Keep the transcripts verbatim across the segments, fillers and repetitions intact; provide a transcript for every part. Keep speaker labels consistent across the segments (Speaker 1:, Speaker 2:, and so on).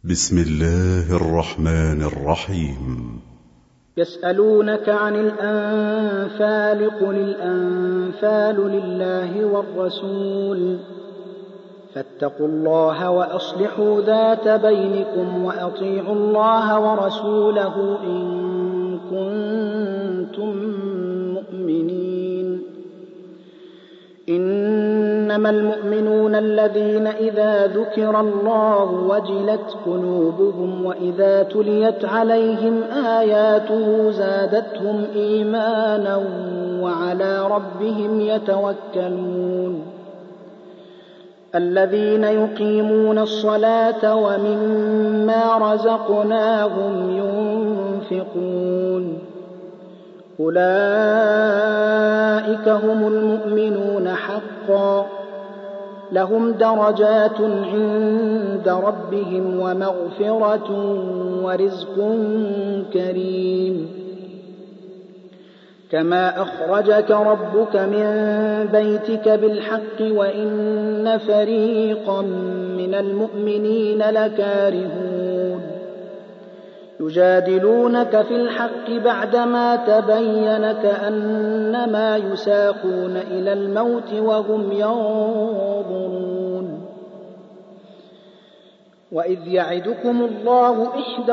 Speaker 1: بسم الله الرحمن الرحيم.
Speaker 2: يسألونك عن الأنفال قل الأنفال لله والرسول فاتقوا الله وأصلحوا ذات بينكم وأطيعوا الله ورسوله إن كنتم مؤمنين. إنما المؤمنون الذين إذا ذكر الله وجلت قلوبهم وإذا تليت عليهم آياته زادتهم إيمانا وعلى ربهم يتوكلون. الذين يقيمون الصلاة ومما رزقناهم ينفقون أولئك هم المؤمنون حقا لهم درجات عند ربهم ومغفرة ورزق كريم. كما أخرجك ربك من بيتك بالحق وإن فريقا من المؤمنين لكارهون يجادلونك في الحق بعدما تبين كأنما يساقون إلى الموت وهم ينظرون. وإذ يعدكم الله إحدى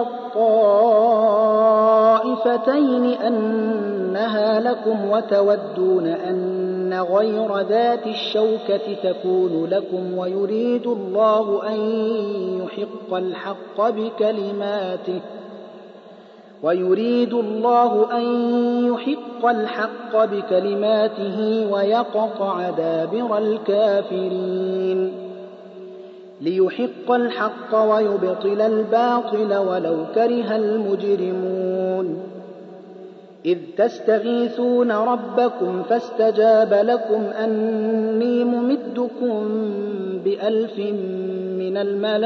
Speaker 2: الطائفتين أنها لكم وتودون أن غير ذات الشوكة تكون لكم ويريد الله أن يحق الحق بكلماته ويريد الله أن يحق الحق بكلماته ويقطع دابر الكافرين ليحق الحق ويبطل الباطل ولو كره المجرمون. إذ تستغيثون ربكم فاستجاب لكم أني ممدكم بألف من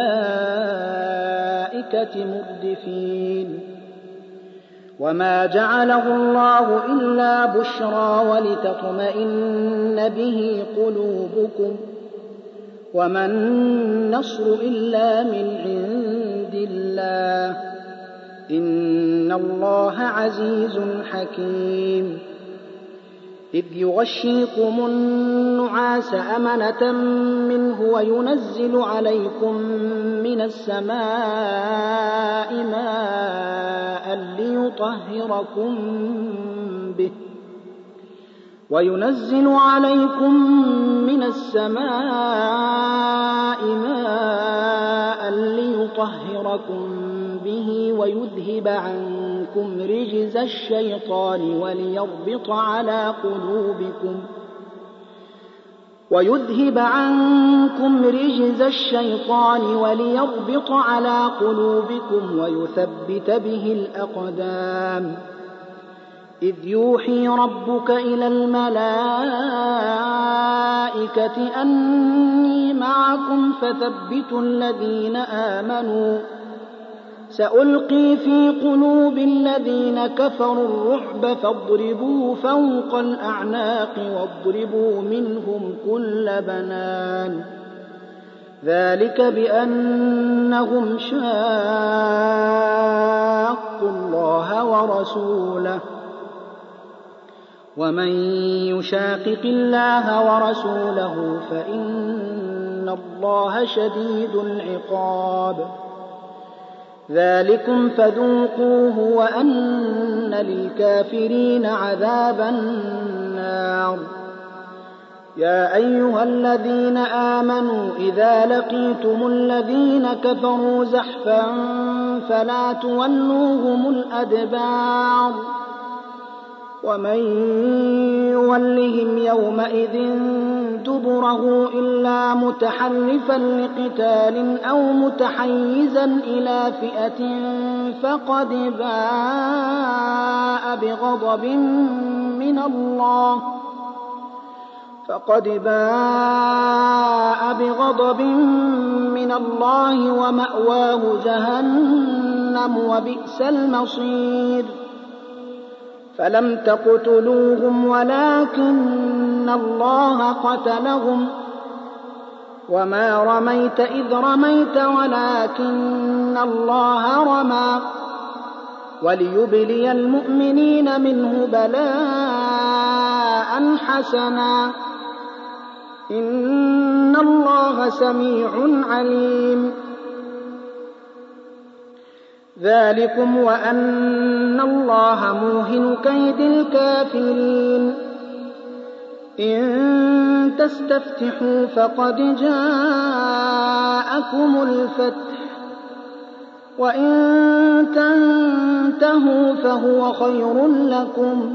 Speaker 2: الملائكة مردفين. وما جعله الله إلا بشرى ولتطمئن به قلوبكم وما النصر إلا من عند الله إن الله عزيز حكيم. إذ يغشيكم النعاس أمنة منه وينزل عليكم من السماء ماء ليطهركم به وينزل عليكم من السماء ماء ليطهركم به ويذهب عنكم رجز الشيطان وليربط على قلوبكم ويذهب عنكم رجز الشيطان وليربط على قلوبكم ويثبت به الأقدام. إذ يوحي ربك إلى الملائكة أني معكم فثبتوا الذين آمنوا سألقي في قلوب الذين كفروا الرعب فاضربوا فوق الأعناق واضربوا منهم كل بنان ذلك بأنهم شاقوا الله ورسوله ومن يشاقق الله ورسوله فإن الله شديد العقاب. ذلكم فذوقوه وأن للكافرين عذاب النار. يا أيها الذين آمنوا إذا لقيتم الذين كفروا زحفا فلا تولوهم الأدبار ومن يولهم يومئذ دبره إلا متحرفا لقتال أو متحيزا إلى فئة فقد باء بغضب من الله فقد باء بغضب من الله ومأواه جهنم وبئس المصير. فلم تقتلوهم ولكن الله قتلهم وما رميت إذ رميت ولكن الله رمى وليبلي المؤمنين منه بلاء حسنا إن الله سميع عليم. ذلكم وأن الله موهن كيد الكافرين. إن تستفتحوا فقد جاءكم الفتح وإن تنتهوا فهو خير لكم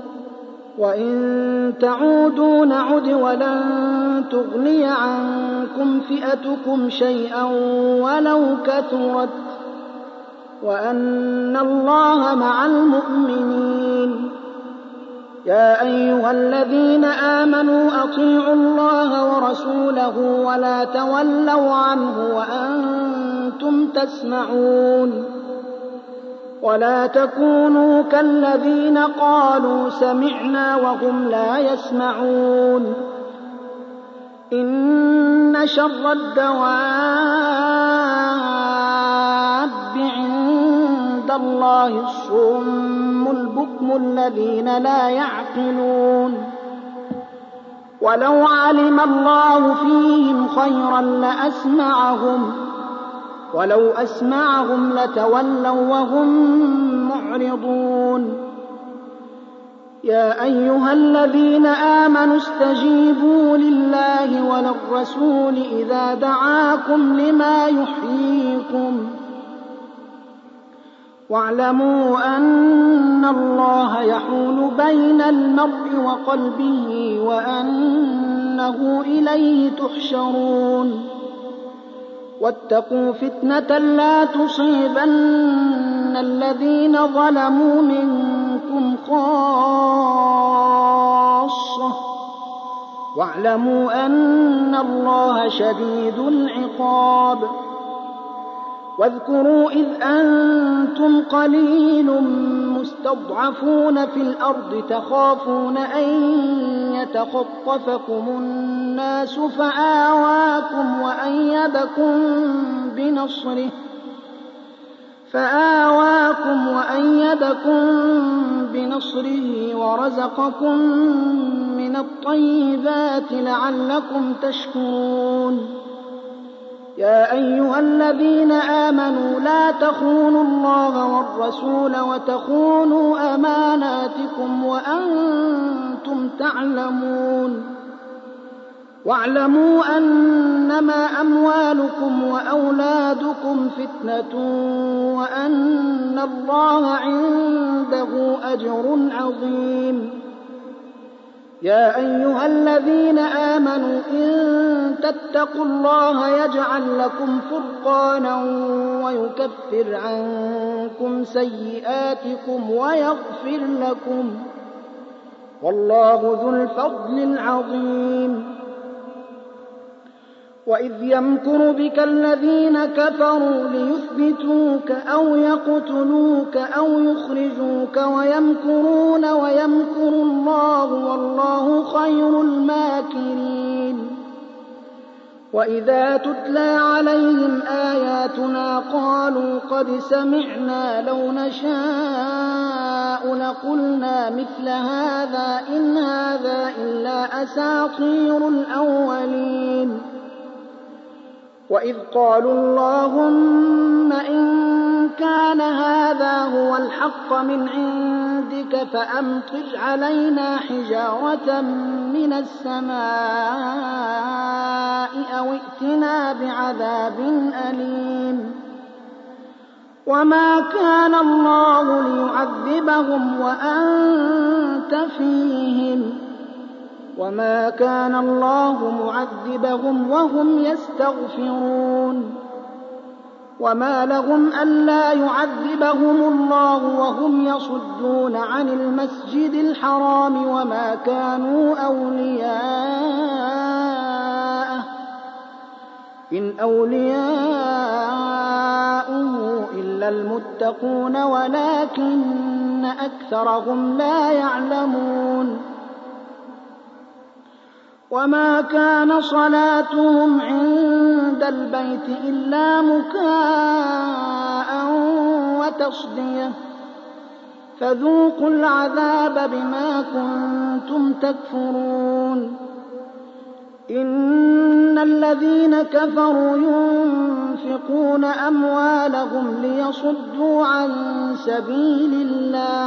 Speaker 2: وإن تعودوا نعد ولن تغني عنكم فئتكم شيئا ولو كثرت وأن الله مع المؤمنين. يا أيها الذين آمنوا أطيعوا الله ورسوله ولا تولوا عنه وأنتم تسمعون ولا تكونوا كالذين قالوا سمعنا وهم لا يسمعون. إن شر الدواب عند الله الصم البكم الذين لا يعقلون. ولو علم الله فيهم خيرا لأسمعهم ولو أسمعهم لتولوا وهم معرضون. يا أيها الذين آمنوا استجيبوا لله وللرسول إذا دعاكم لما يحييكم واعلموا أن الله يحول بين المرء وقلبه وأنه إليه تحشرون. واتقوا فتنة لا تصيبن الذين ظلموا منكم خاصة واعلموا أن الله شديد العقاب. واذكروا إذ أنتم قليل مستضعفون في الأرض تخافون أن يتخطفكم الناس فآواكم وأيدكم بنصره فآواكم وأيدكم بنصره ورزقكم من الطيبات لعلكم تشكرون. يا أيها الذين آمنوا لا تخونوا الله والرسول وتخونوا أماناتكم وأنتم تعلمون. واعلموا أنما أموالكم وأولادكم فتنة وأن الله عنده أجر عظيم. يا أيها الذين آمنوا إن تتقوا الله يجعل لكم فرقانا ويكفر عنكم سيئاتكم ويغفر لكم والله ذو الفضل العظيم. وإذ يمكر بك الذين كفروا ليثبتوك أو يقتلوك أو يخرجوك ويمكرون ويمكر الله والله خير الماكرين. وإذا تتلى عليهم آياتنا قالوا قد سمعنا لو نشاء لقلنا مثل هذا إن هذا إلا أساطير الأولين. وإذ قالوا اللهم إن كان هذا هو الحق من عندك فأمطر علينا حجارة من السماء أو ائتنا بعذاب أليم. وما كان الله ليعذبهم وأنت فيهم وما كان الله معذبهم وهم يستغفرون. وما لهم ألا يعذبهم الله وهم يصدون عن المسجد الحرام وما كانوا أولياءه إن أولياؤه إلا المتقون ولكن أكثرهم لا يعلمون. وما كان صلاتهم عند البيت إلا مكاء وتصدية فذوقوا العذاب بما كنتم تكفرون. إن الذين كفروا ينفقون أموالهم ليصدوا عن سبيل الله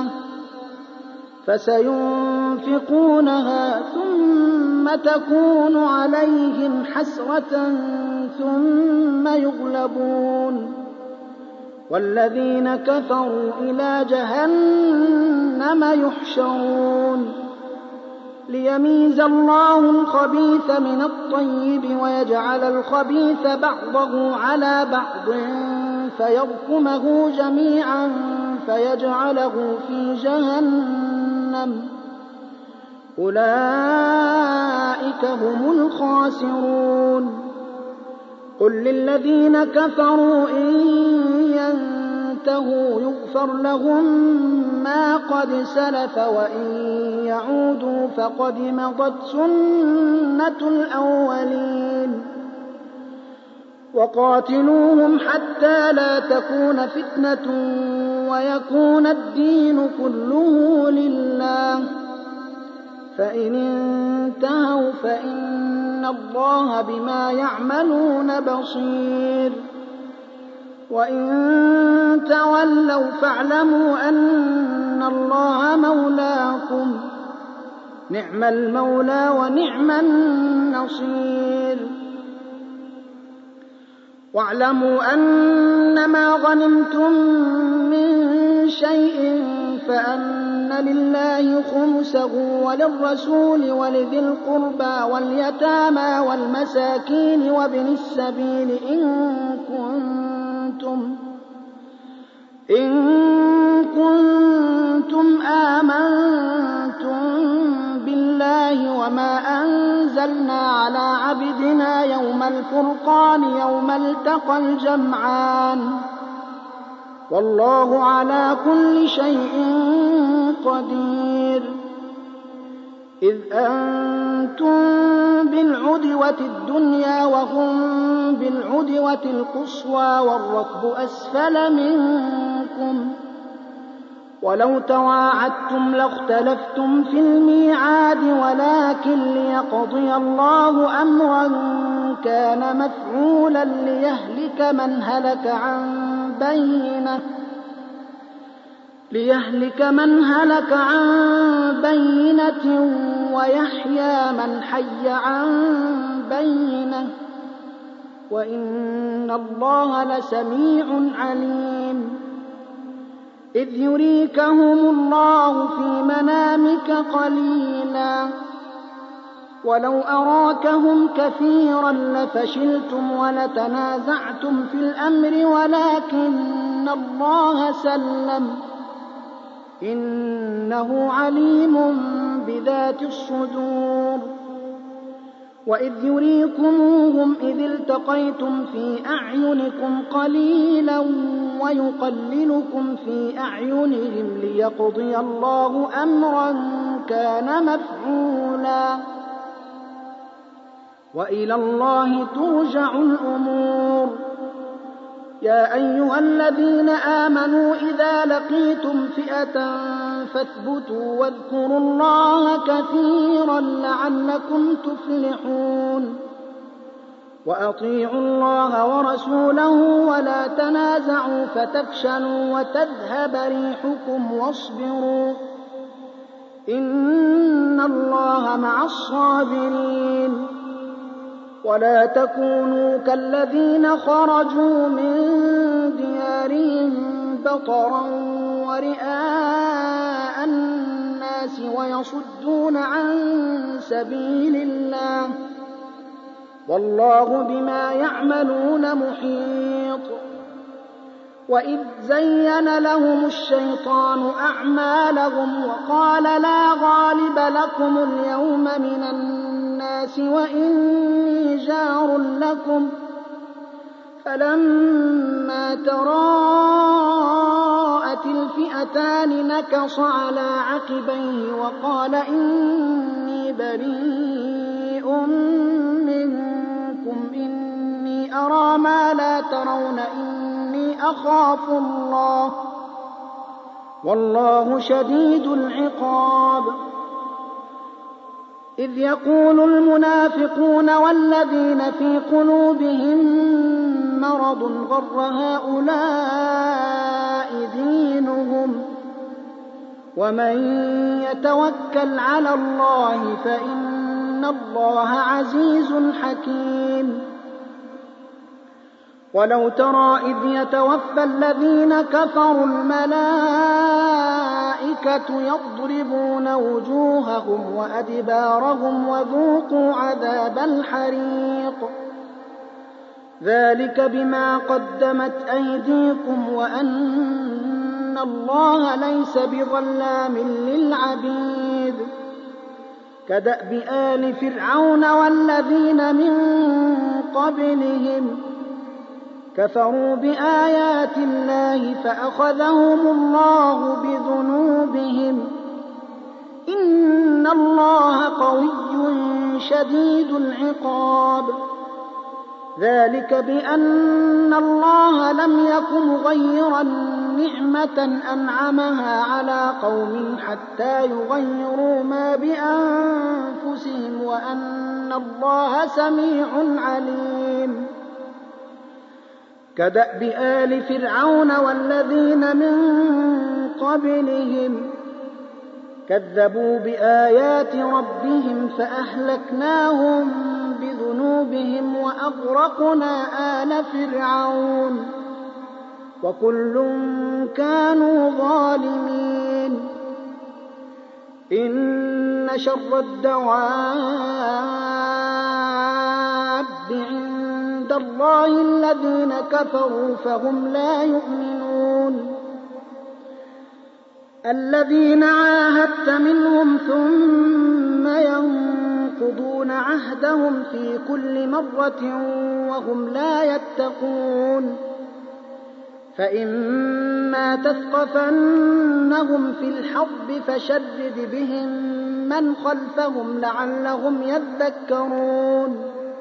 Speaker 2: فسينفقونها ثم تكون عليهم حسرة ثم يغلبون والذين كفروا إلى جهنم يحشرون ليميز الله الخبيث من الطيب ويجعل الخبيث بعضه على بعض فيركمه جميعا فيجعله في جهنم أولئك هم الخاسرون. قل للذين كفروا إن ينتهوا يغفر لهم ما قد سلف وإن يعودوا فقد مضت سنة الأولين وقاتلوهم حتى لا تكون فتنة ويكون الدين كله لله فإن انتهوا فإن الله بما يعملون بصير وإن تولوا فاعلموا أن الله مولاكم نعم المولى ونعم النصير. واعلموا أنما غنمتم من شيء فأن لله خمسه وللرسول ولذي القربى واليتامى والمساكين وابن السبيل إن كنتم إن كنتم آمنتم بالله وما أنزلنا على عبدنا يوم الفرقان يوم التقى الجمعان والله على كل شيء قدير. إذ أنتم بالعدوة الدنيا وهم بالعدوة القصوى والركب أسفل منكم ولو تواعدتم لاختلفتم في الميعاد ولكن ليقضي الله أمرا كان مفعولا ليهلك من هلك عن بينة ليهلك من هلك عن بينة ويحيى من حي عن بينة وإن الله لسميع عليم. إذ يريكهم الله في منامك قليلا ولو أراكهم كثيرا لفشلتم ولتنازعتم في الأمر ولكن الله سلم إنه عليم بذات الصدور. وإذ يريكموهم إذ التقيتم في أعينكم قليلا ويقللكم في أعينهم ليقضي الله أمرا كان مفعولا وإلى الله ترجع الأمور. يا أيها الذين آمنوا إذا لقيتم فئة فاثبتوا واذكروا الله كثيرا لعلكم تفلحون. وأطيعوا الله ورسوله ولا تنازعوا فتفشلوا وتذهب ريحكم واصبروا إن الله مع الصابرين. ولا تكونوا كالذين خرجوا من ديارهم بطرا ورئاء الناس ويصدون عن سبيل الله والله بما يعملون محيط. وإذ زين لهم الشيطان أعمالهم وقال لا غالب لكم اليوم من الناس وإني جار لكم فلما تراءت الفئتان نكص على عقبيه وقال إني بريء منكم إني أرى ما لا ترون إني أخاف الله والله شديد العقاب إذ يقول المنافقون والذين في قلوبهم مرض غر هؤلاء دينهم ومن يتوكل على الله فإن الله عزيز حكيم ولو ترى إذ يتوفى الذين كفروا الملائكة يضربون وجوههم وأدبارهم وذوقوا عذاب الحريق ذلك بما قدمت أيديكم وأن الله ليس بظلام للعبيد كدأب آل فرعون والذين من قبلهم كفروا بآيات الله فأخذهم الله بذنوبهم إن الله قوي شديد العقاب ذلك بأن الله لم يكن مغيرا نعمة أنعمها على قوم حتى يغيروا ما بأنفسهم وأن الله سميع عليم كدأب آل فرعون والذين من قبلهم كذبوا بآيات ربهم فأهلكناهم بذنوبهم وأغرقنا آل فرعون وكل كانوا ظالمين إن شر الدواب عند الله الذين كفروا فهم لا يؤمنون الذين عاهدت منهم ثم ينقضون عهدهم في كل مرة وهم لا يتقون فإما تثقفنهم في الحرب فشرد بهم من خلفهم لعلهم يذكرون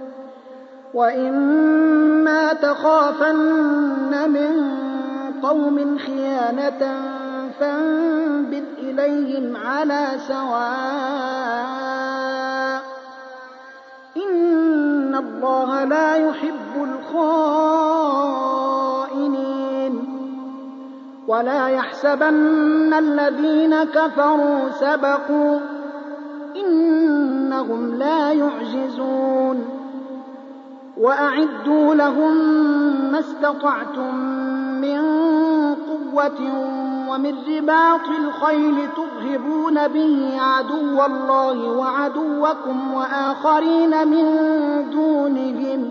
Speaker 2: وإما تخافن من قوم خيانة فانبذ إليهم على سواء إن الله لا يحب الخائنين ولا يحسبن الذين كفروا سبقوا إنهم لا يعجزون وأعدوا لهم ما استطعتم من قوة ومن رباط الخيل ترهبون به عدو الله وعدوكم وآخرين من دونهم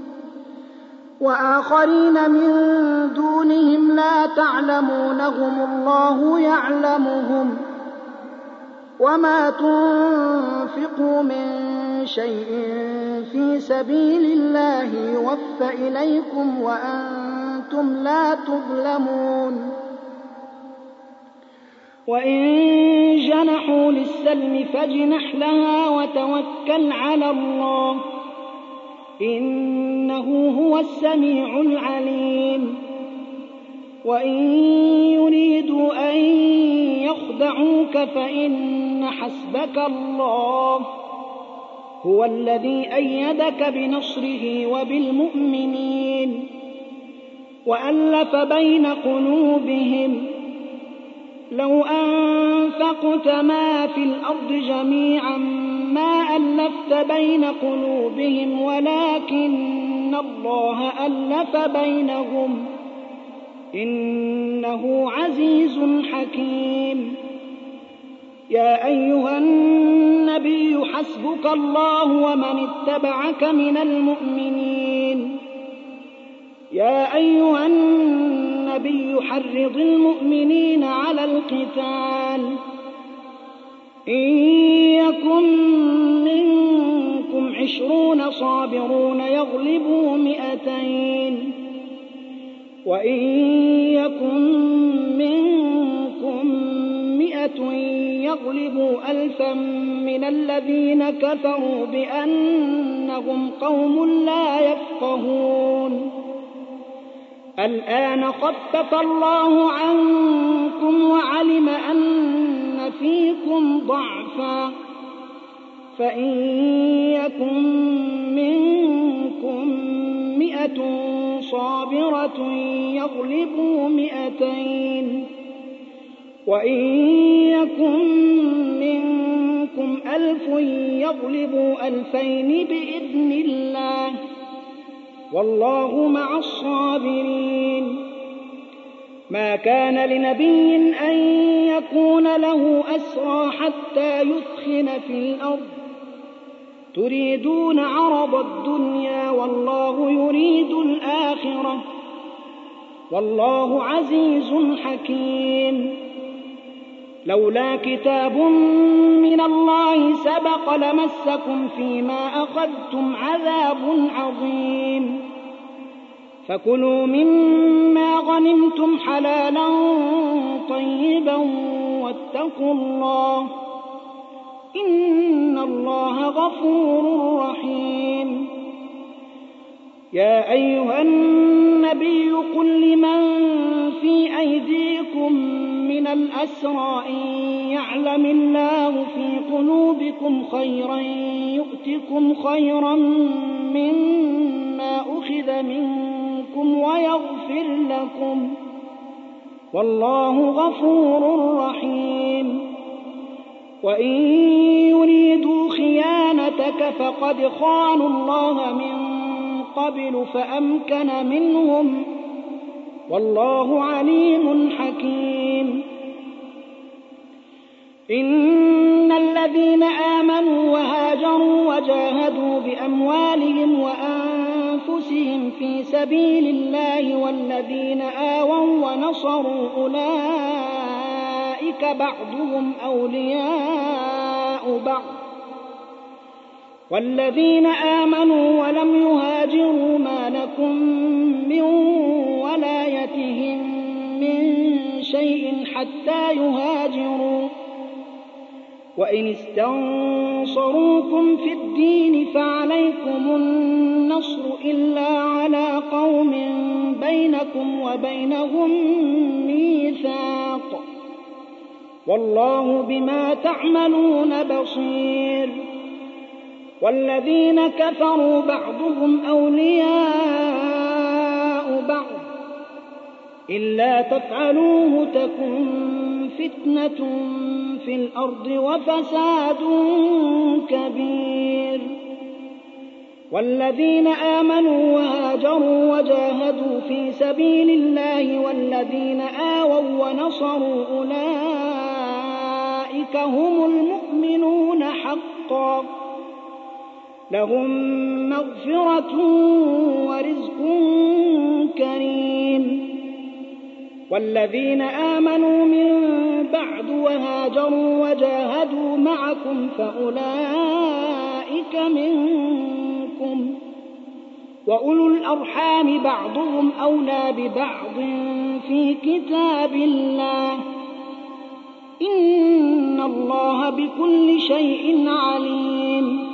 Speaker 2: وآخرين من دونهم لا تعلمونهم الله يعلمهم وما تنفقوا من شيء في سبيل الله يوفى إليكم وأنتم لا تظلمون وإن جنحوا للسلم فاجنح لها وتوكل على الله إنه هو السميع العليم وإن يريدوا أن يخدعوك فإن حسبك الله هو الذي أيدك بنصره وبالمؤمنين وألف بين قلوبهم لو أنفقت ما في الأرض جميعا ما ألفت بين قلوبهم ولكن الله ألف بينهم إنه عزيز حكيم يا أيها النبي حسبك الله ومن اتبعك من المؤمنين يا أيها النبي حرض المؤمنين على القتال إن يكن منكم عشرون صابرون يغلبوا مئتين وإن يكن منكم مئة مئة يغلبوا ألفا من الذين كفروا بأنهم قوم لا يفقهون الآن خفف الله عنكم وعلم أن فيكم ضعفا فإن يكن منكم مئة صابرة يغلبوا مئتين وإن يكن منكم ألف يغلبوا ألفين بإذن الله والله مع الصابرين ما كان لنبي أن يكون له أسرى حتى يثخن في الأرض تريدون عرض الدنيا والله يريد الآخرة والله عزيز حكيم لولا كتاب من الله سبق لمسكم فيما أخذتم عذاب عظيم فكلوا مما غنمتم حلالا طيبا واتقوا الله إن الله غفور رحيم يا أيها النبي قل لمن في أيديكم من الأسرى إن يعلم الله في قلوبكم خيرا يؤتكم خيرا مما أخذ منكم ويغفر لكم والله غفور رحيم وإن يريدوا خيانتك فقد خانوا الله من قبل فأمكن منهم والله عليم حكيم إن الذين آمنوا وهاجروا وجاهدوا بأموالهم وأنفسهم في سبيل الله والذين آووا ونصروا أولئك بعضهم أولياء بعض والذين آمنوا ولم يهاجروا ما لكم من ولايتهم من شيء حتى يهاجروا وإن استنصروكم في الدين فعليكم النصر إلا على قوم بينكم وبينهم ميثاق والله بما تعملون بصير والذين كفروا بعضهم أولياء بعض إلا تفعلوه تكن فتنة في الأرض وفساد كبير والذين آمنوا وهاجروا وجاهدوا في سبيل الله والذين آووا ونصروا أولئك هم المؤمنون حقا لهم مغفرة ورزق كريم والذين آمنوا من بعد وهاجروا وجاهدوا معكم فأولئك منكم وأولو الأرحام بعضهم أولى ببعض في كتاب الله إن الله بكل شيء عليم